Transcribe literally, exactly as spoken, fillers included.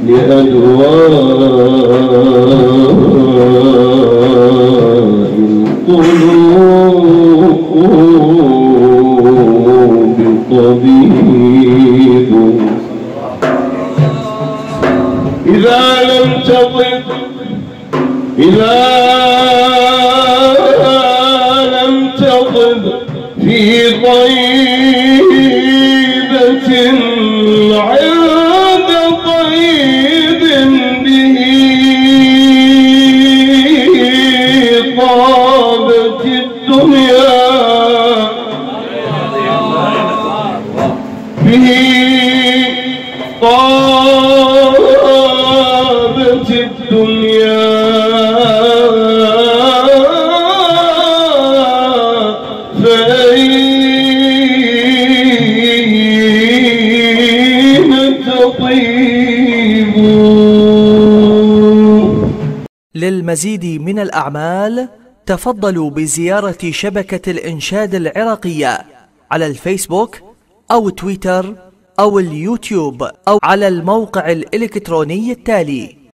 لأدواء القلوب طبيب إذا لم تطب إذا لم تطب في طيبة عند طيب به طابت الدنيا به طابت الدنيا فأين تطيب. للمزيد من الأعمال تفضلوا بزيارة شبكة الإنشاد العراقية على الفيسبوك أو تويتر أو اليوتيوب أو على الموقع الإلكتروني التالي